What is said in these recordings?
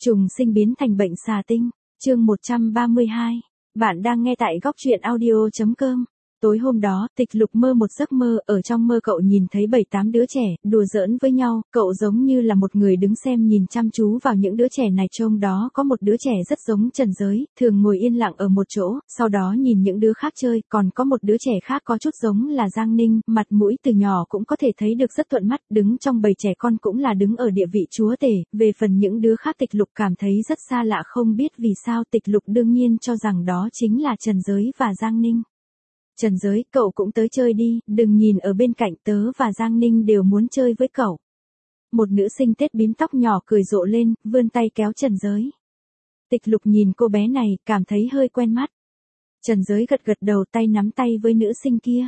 Trùng sinh biến thành bệnh xà tinh, chương 132. Bạn đang nghe tại góc truyện audio.com. Tối hôm đó, Tịch Lục mơ một giấc mơ, ở trong mơ cậu nhìn thấy 7-8 đứa trẻ, đùa giỡn với nhau, cậu giống như là một người đứng xem nhìn chăm chú vào những đứa trẻ này, trong đó có một đứa trẻ rất giống Trần Giới, thường ngồi yên lặng ở một chỗ, sau đó nhìn những đứa khác chơi, còn có một đứa trẻ khác có chút giống là Giang Ninh, mặt mũi từ nhỏ cũng có thể thấy được rất thuận mắt, đứng trong bầy trẻ con cũng là đứng ở địa vị chúa tể, về phần những đứa khác Tịch Lục cảm thấy rất xa lạ, không biết vì sao Tịch Lục đương nhiên cho rằng đó chính là Trần Giới và Giang Ninh. Trần Giới, cậu cũng tới chơi đi, đừng nhìn ở bên cạnh, tớ và Giang Ninh đều muốn chơi với cậu. Một nữ sinh tết bím tóc nhỏ cười rộ lên, vươn tay kéo Trần Giới. Tịch Lục nhìn cô bé này, cảm thấy hơi quen mắt. Trần Giới gật gật đầu, tay nắm tay với nữ sinh kia.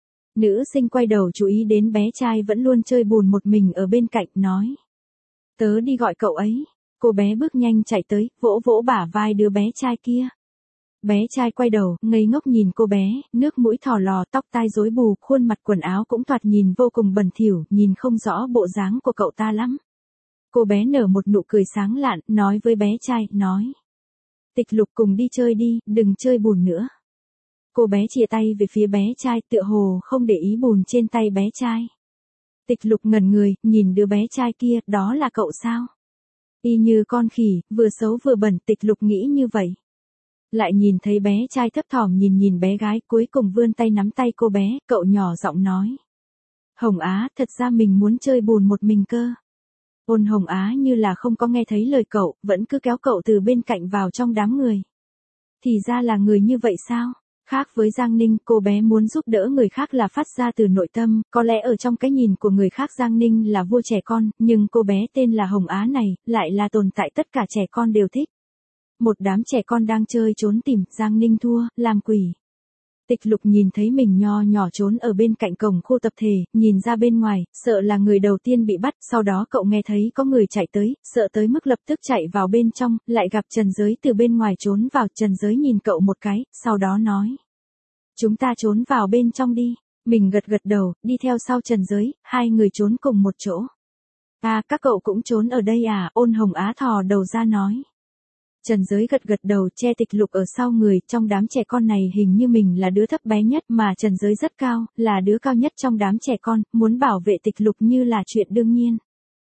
Nữ sinh quay đầu chú ý đến bé trai vẫn luôn chơi bùn một mình ở bên cạnh, nói. Tớ đi gọi cậu ấy. Cô bé bước nhanh chạy tới, vỗ vỗ bả vai đứa bé trai kia. Bé trai quay đầu, ngây ngốc nhìn cô bé, nước mũi thò lò, tóc tai rối bù, khuôn mặt quần áo cũng thoạt nhìn vô cùng bẩn thỉu, nhìn không rõ bộ dáng của cậu ta lắm. Cô bé nở một nụ cười sáng lạn, nói với bé trai, nói. Tịch Lục cùng đi chơi đi, đừng chơi bùn nữa. Cô bé chìa tay về phía bé trai, tựa hồ không để ý bùn trên tay bé trai. Tịch Lục ngẩn người, nhìn đứa bé trai kia, đó là cậu sao? Y như con khỉ, vừa xấu vừa bẩn, Tịch Lục nghĩ như vậy. Lại nhìn thấy bé trai thấp thỏm nhìn bé gái, cuối cùng vươn tay nắm tay cô bé, cậu nhỏ giọng nói. Hồng Á, thật ra mình muốn chơi bùn một mình cơ. Ôn Hồng Á như là không có nghe thấy lời cậu, vẫn cứ kéo cậu từ bên cạnh vào trong đám người. Thì ra là người như vậy sao? Khác với Giang Ninh, cô bé muốn giúp đỡ người khác là phát ra từ nội tâm, có lẽ ở trong cái nhìn của người khác Giang Ninh là vua trẻ con, nhưng cô bé tên là Hồng Á này, lại là tồn tại tất cả trẻ con đều thích. Một đám trẻ con đang chơi trốn tìm, Giang Ninh thua, làm quỷ. Tịch Lục nhìn thấy mình nho nhỏ trốn ở bên cạnh cổng khu tập thể, nhìn ra bên ngoài, sợ là người đầu tiên bị bắt, sau đó cậu nghe thấy có người chạy tới, sợ tới mức lập tức chạy vào bên trong, lại gặp Trần Giới từ bên ngoài trốn vào, Trần Giới nhìn cậu một cái, sau đó nói. Chúng ta trốn vào bên trong đi, mình gật gật đầu, đi theo sau Trần Giới, hai người trốn cùng một chỗ. À, các cậu cũng trốn ở đây à, Ôn Hồng Á thò đầu ra nói. Trần Giới gật gật đầu, che Tịch Lục ở sau người, trong đám trẻ con này hình như mình là đứa thấp bé nhất, mà Trần Giới rất cao, là đứa cao nhất trong đám trẻ con, muốn bảo vệ Tịch Lục như là chuyện đương nhiên.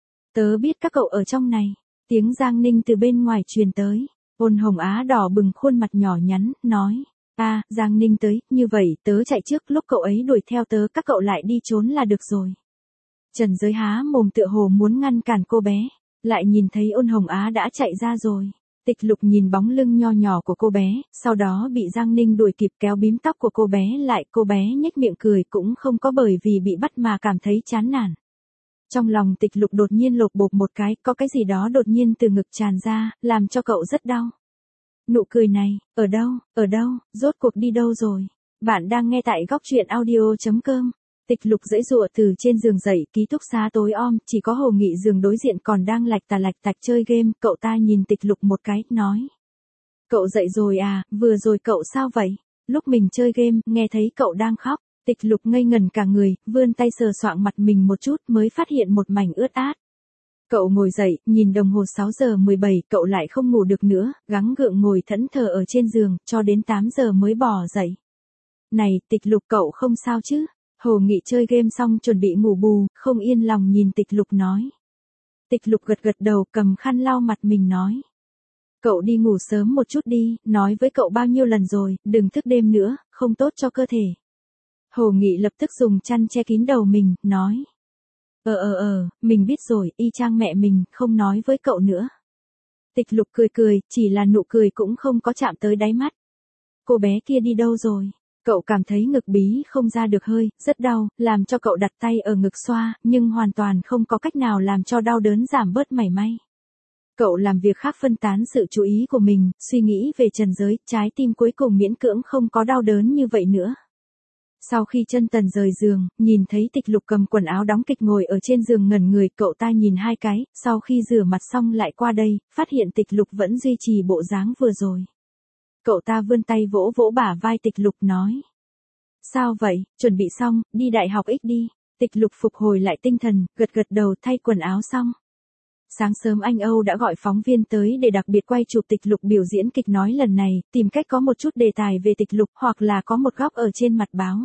Tớ biết các cậu ở trong này, tiếng Giang Ninh từ bên ngoài truyền tới, Ôn Hồng Á đỏ bừng khuôn mặt nhỏ nhắn, nói, à, Giang Ninh tới, như vậy tớ chạy trước, lúc cậu ấy đuổi theo tớ, các cậu lại đi trốn là được rồi. Trần Giới há mồm tựa hồ muốn ngăn cản cô bé, lại nhìn thấy Ôn Hồng Á đã chạy ra rồi. Tịch Lục nhìn bóng lưng nho nhỏ của cô bé, sau đó bị Giang Ninh đuổi kịp kéo bím tóc của cô bé lại, cô bé nhếch miệng cười cũng không có bởi vì bị bắt mà cảm thấy chán nản. Trong lòng Tịch Lục đột nhiên lột bột một cái, có cái gì đó đột nhiên từ ngực tràn ra, làm cho cậu rất đau. Nụ cười này, ở đâu, rốt cuộc đi đâu rồi? Bạn đang nghe tại góc truyện audio.com. Tịch Lục giãy giụa từ trên giường dậy, ký túc xá tối om, chỉ có Hồ Nghị giường đối diện còn đang lạch tạch chơi game, cậu ta nhìn Tịch Lục một cái, nói. Cậu dậy rồi à, vừa rồi cậu sao vậy? Lúc mình chơi game, nghe thấy cậu đang khóc, Tịch Lục ngây ngẩn cả người, vươn tay sờ soạng mặt mình một chút mới phát hiện một mảnh ướt át. Cậu ngồi dậy, nhìn đồng hồ 6 giờ 17, cậu lại không ngủ được nữa, gắng gượng ngồi thẫn thờ ở trên giường, cho đến 8 giờ mới bò dậy. Này, Tịch Lục cậu không sao chứ? Hồ Nghị chơi game xong chuẩn bị ngủ bù, không yên lòng nhìn Tịch Lục nói. Tịch Lục gật gật đầu, cầm khăn lau mặt mình nói. Cậu đi ngủ sớm một chút đi, nói với cậu bao nhiêu lần rồi, đừng thức đêm nữa, không tốt cho cơ thể. Hồ Nghị lập tức dùng chăn che kín đầu mình, nói. Mình biết rồi, y chang mẹ mình, không nói với cậu nữa. Tịch Lục cười, chỉ là nụ cười cũng không có chạm tới đáy mắt. Cô bé kia đi đâu rồi? Cậu cảm thấy ngực bí không ra được hơi, rất đau, làm cho cậu đặt tay ở ngực xoa, nhưng hoàn toàn không có cách nào làm cho đau đớn giảm bớt mảy may. Cậu làm việc khác phân tán sự chú ý của mình, suy nghĩ về Trần Giới, trái tim cuối cùng miễn cưỡng không có đau đớn như vậy nữa. Sau khi chân tần rời giường, nhìn thấy Tịch Lục cầm quần áo đóng kịch ngồi ở trên giường ngẩn người, cậu ta nhìn hai cái, sau khi rửa mặt xong lại qua đây, phát hiện Tịch Lục vẫn duy trì bộ dáng vừa rồi. Cậu ta vươn tay vỗ vỗ bả vai Tịch Lục nói. Sao vậy, chuẩn bị xong, đi đại học X đi. Tịch Lục phục hồi lại tinh thần, gật gật đầu thay quần áo xong. Sáng sớm anh Âu đã gọi phóng viên tới để đặc biệt quay chụp Tịch Lục biểu diễn kịch nói lần này, tìm cách có một chút đề tài về Tịch Lục hoặc là có một góc ở trên mặt báo.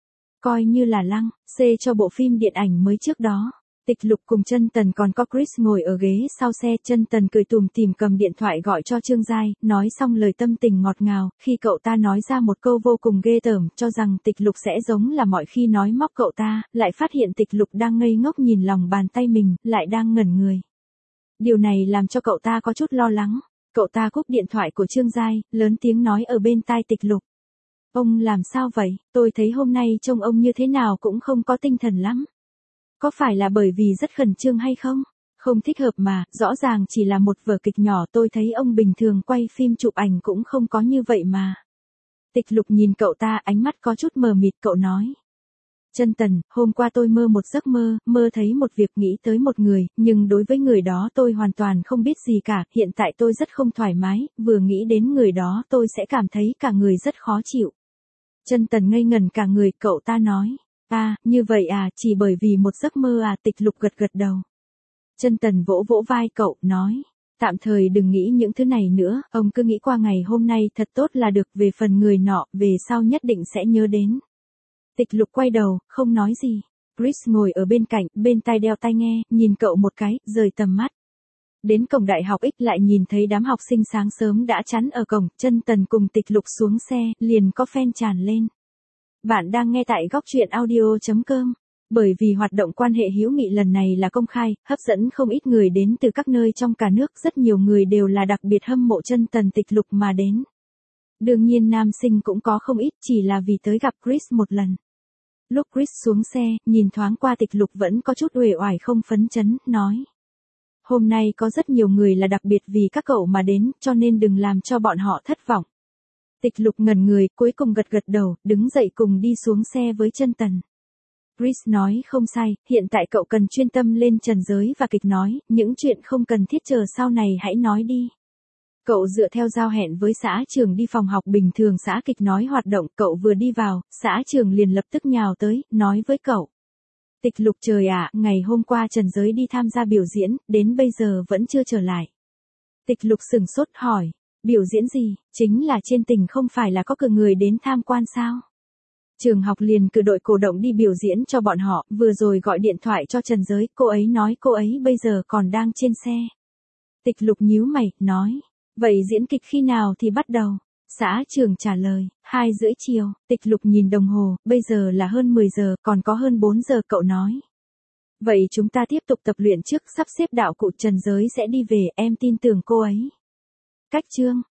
Coi như là lăng, xê cho bộ phim điện ảnh mới trước đó. Tịch Lục cùng Chân Tần còn có Chris ngồi ở ghế sau xe, Chân Tần cười tủm tỉm cầm điện thoại gọi cho Trương Giai, nói xong lời tâm tình ngọt ngào, khi cậu ta nói ra một câu vô cùng ghê tởm, cho rằng Tịch Lục sẽ giống là mọi khi nói móc cậu ta, lại phát hiện Tịch Lục đang ngây ngốc nhìn lòng bàn tay mình, lại đang ngẩn người. Điều này làm cho cậu ta có chút lo lắng. Cậu ta cúp điện thoại của Trương Giai, lớn tiếng nói ở bên tai Tịch Lục. Ông làm sao vậy? Tôi thấy hôm nay trông ông như thế nào cũng không có tinh thần lắm. Có phải là bởi vì rất khẩn trương hay không? Không thích hợp mà, rõ ràng chỉ là một vở kịch nhỏ, tôi thấy ông bình thường quay phim chụp ảnh cũng không có như vậy mà. Tịch Lục nhìn cậu ta, ánh mắt có chút mờ mịt, cậu nói. Chân Tần, hôm qua tôi mơ một giấc mơ, mơ thấy một việc, nghĩ tới một người, nhưng đối với người đó tôi hoàn toàn không biết gì cả, hiện tại tôi rất không thoải mái, vừa nghĩ đến người đó tôi sẽ cảm thấy cả người rất khó chịu. Chân Tần ngây ngẩn cả người, cậu ta nói. À, như vậy à, chỉ bởi vì một giấc mơ à, Tịch Lục gật gật đầu. Chân Tần vỗ vỗ vai cậu, nói. Tạm thời đừng nghĩ những thứ này nữa, ông cứ nghĩ qua ngày hôm nay thật tốt là được, về phần người nọ, về sau nhất định sẽ nhớ đến. Tịch Lục quay đầu, không nói gì. Chris ngồi ở bên cạnh, bên tai đeo tai nghe, nhìn cậu một cái, rời tầm mắt. Đến cổng đại học X lại nhìn thấy đám học sinh sáng sớm đã chắn ở cổng, Chân Tần cùng Tịch Lục xuống xe, liền có fan tràn lên. Bạn đang nghe tại góc truyện audio.com. Bởi vì hoạt động quan hệ hữu nghị lần này là công khai, hấp dẫn không ít người đến từ các nơi trong cả nước, rất nhiều người đều là đặc biệt hâm mộ Chân Tần Tịch Lục mà đến. Đương nhiên nam sinh cũng có không ít, chỉ là vì tới gặp Chris một lần. Lúc Chris xuống xe, nhìn thoáng qua Tịch Lục vẫn có chút uể oải không phấn chấn, nói. Hôm nay có rất nhiều người là đặc biệt vì các cậu mà đến, cho nên đừng làm cho bọn họ thất vọng. Tịch Lục ngẩn người, cuối cùng gật gật đầu, đứng dậy cùng đi xuống xe với Chân Tần. Chris nói không sai, hiện tại cậu cần chuyên tâm lên trần giới và kịch nói, những chuyện không cần thiết chờ sau này hãy nói đi. Cậu dựa theo giao hẹn với xã trường đi phòng học bình thường xã kịch nói hoạt động, cậu vừa đi vào, xã trường liền lập tức nhào tới, nói với cậu. Tịch Lục trời ạ, ngày hôm qua Trần Giới đi tham gia biểu diễn, đến bây giờ vẫn chưa trở lại. Tịch Lục sửng sốt hỏi, biểu diễn gì, chính là trên tỉnh không phải là có cử người đến tham quan sao? Trường học liền cử đội cổ động đi biểu diễn cho bọn họ, vừa rồi gọi điện thoại cho Trần Giới, cô ấy nói cô ấy bây giờ còn đang trên xe. Tịch Lục nhíu mày, nói, vậy diễn kịch khi nào thì bắt đầu? Xã trường trả lời, 2:30 chiều, Tịch Lục nhìn đồng hồ, bây giờ là hơn 10 giờ, còn có hơn 4 giờ, cậu nói. Vậy chúng ta tiếp tục tập luyện trước, sắp xếp đạo cụ Trần Giới sẽ đi về, em tin tưởng cô ấy. Cách chương.